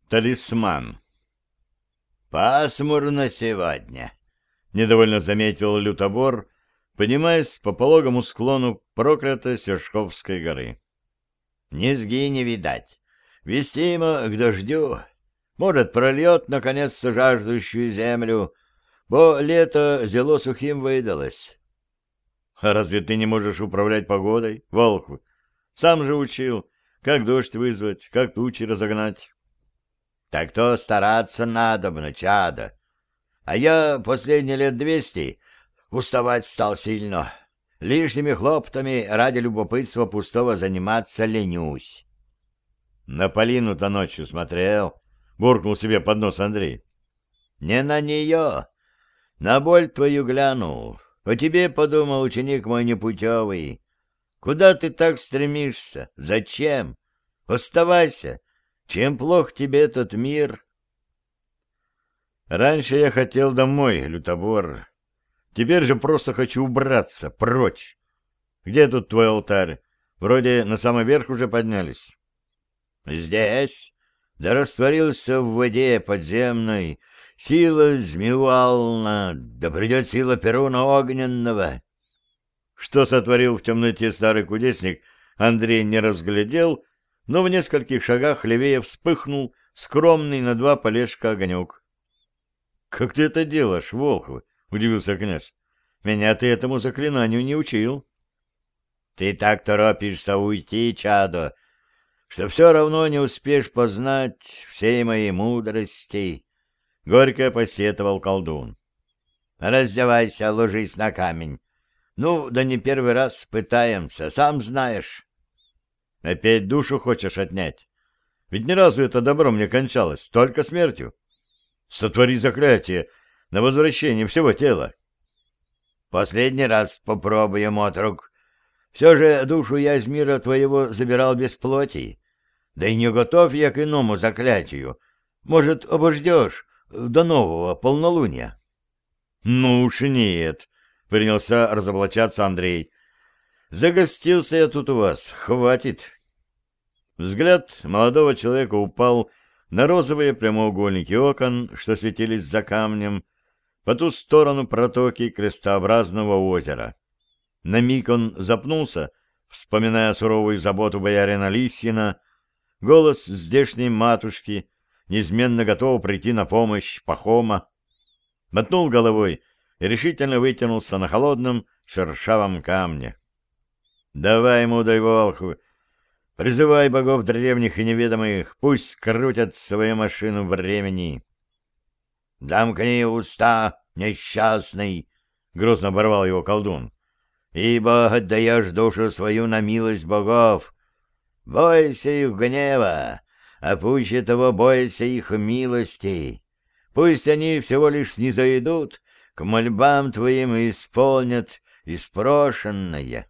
Талисман. «Пасмурно сегодня», — недовольно заметил лютобор, поднимаясь по пологому склону проклятой Сершковской горы. «Низги не видать. Вестимо к дождю. Может, прольет, наконец-то, жаждущую землю, бо лето зело сухим выдалось». А разве ты не можешь управлять погодой, Волхв? Сам же учил, как дождь вызвать, как тучи разогнать. «Так то стараться надобно, чадо. А я последние лет 200 уставать стал сильно. Лишними хлоптами ради любопытства пустого заниматься ленюсь». На Полину-то ночью смотрел, буркнул себе под нос Андрей. «Не на нее. На боль твою гляну. О тебе подумал, ученик мой непутевый. Куда ты так стремишься? Зачем? Оставайся. Чем плох тебе этот мир?» Раньше я хотел домой, лютобор. Теперь же просто хочу убраться, прочь. Где тут твой алтарь? Вроде на самый верх уже поднялись. «Здесь, да растворился в воде подземной, сила Змеюална, да придет сила Перуна Огненного». Что сотворил в темноте старый кудесник, Андрей не разглядел, но в нескольких шагах левее вспыхнул скромный на 2 полежка огонек. — Как ты это делаешь, Волхв? — удивился князь. — Меня ты этому заклинанию не учил. — Ты так торопишься уйти, чадо, что все равно не успеешь познать всей моей мудрости, — горько посетовал колдун. — Раздевайся, ложись на камень. Ну, да не первый раз пытаемся, сам знаешь. — Опять душу хочешь отнять? Ведь ни разу это добро мне кончалось, только смертью. Сотвори заклятие на возвращение всего тела. — Последний раз попробуем, отрук. Все же душу я из мира твоего забирал без плоти. Да и не готов я к иному заклятию. Может, обождешь до нового полнолуния? — Ну уж нет, — принялся разоблачаться Андрей. — Загостился я тут у вас, хватит. Взгляд молодого человека упал на розовые прямоугольники окон, что светились за камнем, по ту сторону протоки крестообразного озера. На миг он запнулся, вспоминая суровую заботу боярина Лисьина, голос здешней матушки, неизменно готов прийти на помощь Пахома, мотнул головой и решительно вытянулся на холодном шершавом камне. — Давай, мудрый Волхв, призывай богов древних и неведомых, пусть скрутят свою машину времени. — Замкни уста, несчастный, — грозно оборвал его колдун, — ибо отдаешь душу свою на милость богов. Бойся их гнева, а пуще того бойся их милости. Пусть они всего лишь снизойдут к мольбам твоим и исполнят испрошенное.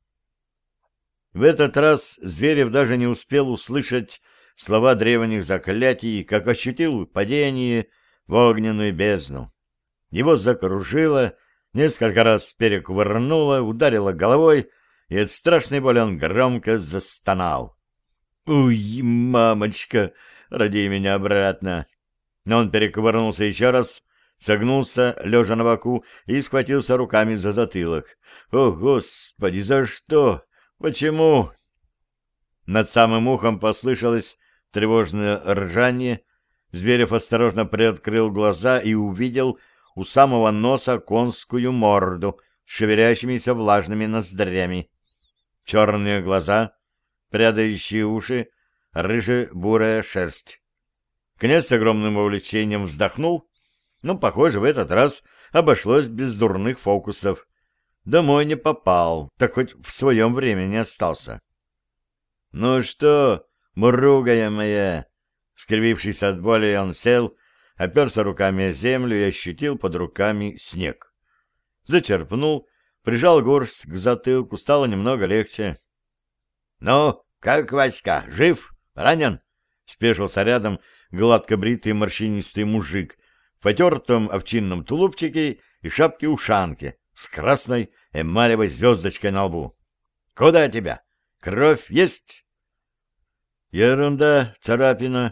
В этот раз Зверев даже не успел услышать слова древних заклятий, как ощутил падение в огненную бездну. Его закружило, несколько раз перекувырнуло, ударило головой, и от страшной боли он громко застонал. «Уй, мамочка, роди меня обратно!» Но он перекувырнулся еще раз, согнулся, лежа на боку, и схватился руками за затылок. «О, Господи, за что? Почему?» Над самым ухом послышалось тревожное ржание. Зверев осторожно приоткрыл глаза и увидел у самого носа конскую морду с шевелящимися влажными ноздрями. Черные глаза, прядающие уши, рыже-бурая шерсть. Князь с огромным увлечением вздохнул, но, похоже, в этот раз обошлось без дурных фокусов. Домой не попал, так хоть в своем времени остался. — Ну что, муругая моя? Скривившись от боли, он сел, оперся руками о землю и ощутил под руками снег. Зачерпнул, прижал горсть к затылку, стало немного легче. — Ну, как Васька, жив? Ранен? — спешился рядом гладко бритый морщинистый мужик в потертом овчинном тулупчике и шапке-ушанке с красной эмалевой звездочкой на лбу. — Куда тебя? Кровь есть? — Ерунда, царапина, —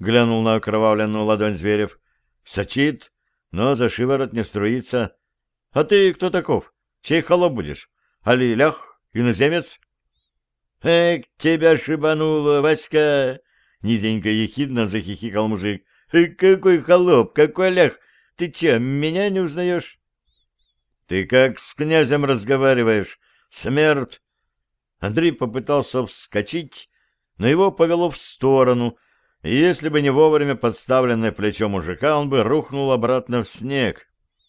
глянул на окровавленную ладонь Зверев. Сочит, но за шиворот не струится. А ты кто таков? Чей холоп будешь? Али лях, иноземец? Эх, тебя шибануло, Васька! Низенько ехидно захихикал мужик. Какой холоп, какой лях! Ты че, меня не узнаешь? Ты как с князем разговариваешь? Смерть! Андрей попытался вскочить, но его повело в сторону, и если бы не вовремя подставленное плечо мужика, он бы рухнул обратно в снег.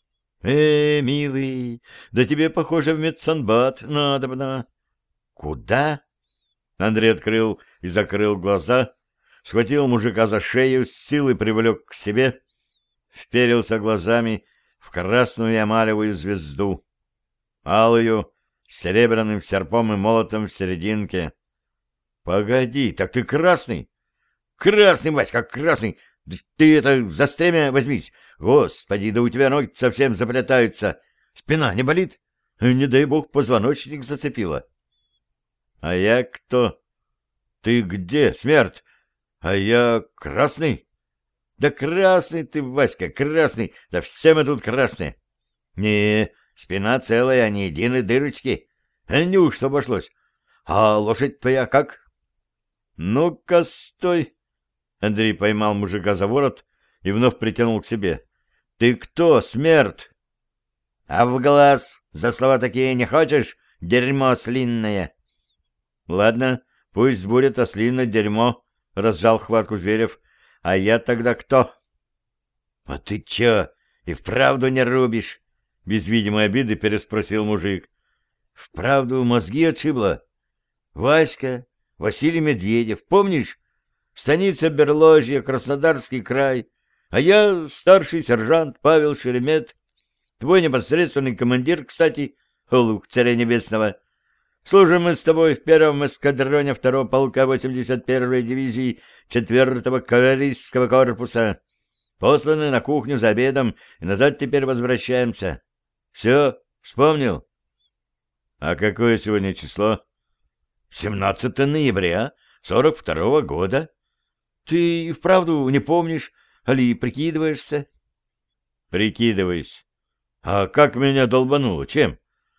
Милый, да тебе, похоже, в медсанбат надобно. Куда? Андрей открыл и закрыл глаза, схватил мужика за шею, с силой привлек к себе, вперился глазами в красную эмалевую звезду, алую, с серебряным серпом и молотом в серединке. — Погоди, так ты красный? — Красный, Васька, красный! Ты это за стремя возьмись! Господи, да у тебя ноги совсем заплетаются! Спина не болит? Не дай бог, позвоночник зацепила. — А я кто? — Ты где, смерть? А я красный? — Да красный ты, Васька, красный! Да все мы тут красные! — Не, спина целая, ни единой дырочки. Неужто обошлось? А лошадь твоя как? — Ну-ка, стой! Андрей поймал мужика за ворот и вновь притянул к себе. — Ты кто, смерть? — А в глаз за слова такие не хочешь, дерьмо ослинное? — Ладно, пусть будет ослиное дерьмо, — разжал хватку Зверев. — А я тогда кто? — А ты чё, и вправду не рубишь? — без видимой обиды переспросил мужик. — Вправду мозги отшибло? — Васька, Василий Медведев, помнишь? Станица Берложья, Краснодарский край. А я старший сержант Павел Шеремет. Твой непосредственный командир, кстати, Олух Царя Небесного. Служим мы с тобой в первом эскадроне 2-го полка 81-й дивизии 4-го кавалерийского корпуса. Посланы на кухню за обедом и назад теперь возвращаемся. Все, вспомнил? А какое сегодня число? 17 ноября 42-го года. Ты и вправду не помнишь, али прикидываешься? Прикидываюсь. А как меня долбануло? Чем?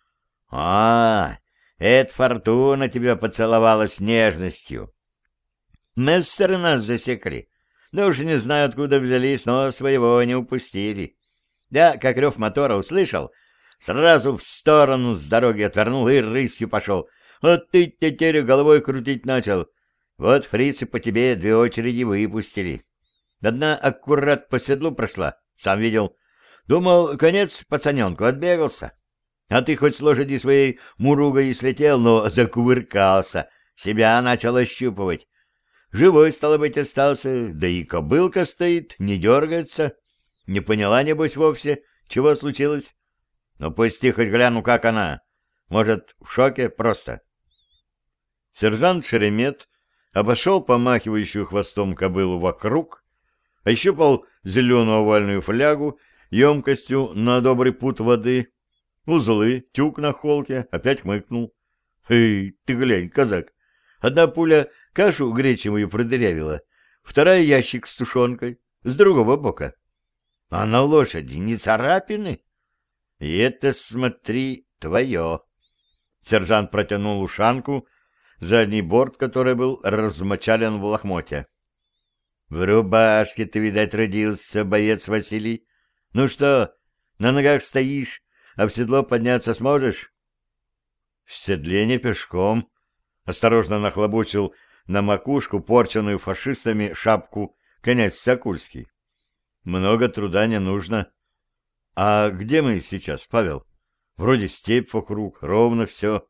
Это фортуна тебя поцеловала с нежностью. Мессеры нас засекли. Да уж не знаю, откуда взялись, но своего не упустили. Я, как рев мотора услышал, сразу в сторону с дороги отвернул и рысью пошел. Вот ты тетерю головой крутить начал. Вот фрицы по тебе 2 очереди выпустили. Одна аккурат по седлу прошла, сам видел. Думал, конец пацаненку, отбегался. А ты хоть с лошади своей муругой и слетел, но закувыркался, себя начал ощупывать. Живой, стало быть, остался, да и кобылка стоит, не дергается. Не поняла, небось, вовсе, чего случилось. Но пусти хоть гляну, как она. Может, в шоке просто. Сержант Шеремет обошел помахивающую хвостом кобылу вокруг, ощупал зеленую овальную флягу емкостью на добрый пуд воды, узлы, тюк на холке, опять хмыкнул. «Эй, ты глянь, казак, одна пуля кашу гречневую продырявила, вторая ящик с тушенкой, с другого бока. А на лошади не царапины? И это, смотри, твое». Сержант протянул ушанку, задний борт которой был размочален в лохмотья. — В рубашке ты, видать, родился, боец Василий. Ну что, на ногах стоишь, а в седло подняться сможешь? — В седле не пешком, — осторожно нахлобучил на макушку порченную фашистами шапку князь Сокульский. — Много труда не нужно. — А где мы сейчас, Павел? Вроде степь вокруг, ровно все.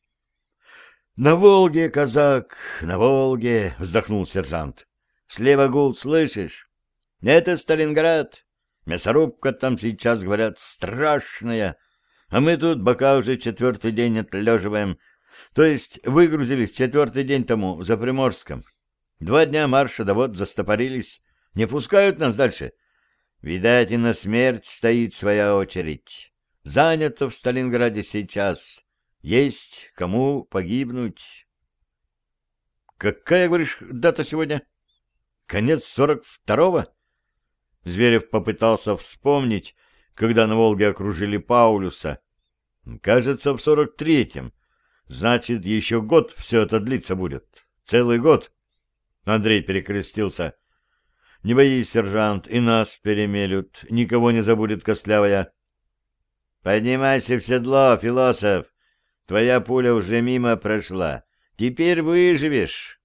— На Волге, казак, на Волге, — вздохнул сержант. — Слева гул, слышишь? Это Сталинград. Мясорубка там сейчас, говорят, страшная. А мы тут бока уже 4-й день отлеживаем. То есть выгрузились 4-й день тому за Приморском. 2 дня марша, да вот застопорились. Не пускают нас дальше. Видать, и на смерть стоит своя очередь. Занято в Сталинграде сейчас. Есть кому погибнуть. Какая, говоришь, дата сегодня? Конец 42-го? Зверев попытался вспомнить, когда на Волге окружили Паулюса. Кажется, в 43-м. Значит, еще год все это длиться будет. Целый год. Андрей перекрестился. Не боись, сержант, и нас перемелют. Никого не забудет костлявая. Поднимайся в седло, философ. Твоя пуля уже мимо прошла. Теперь выживешь.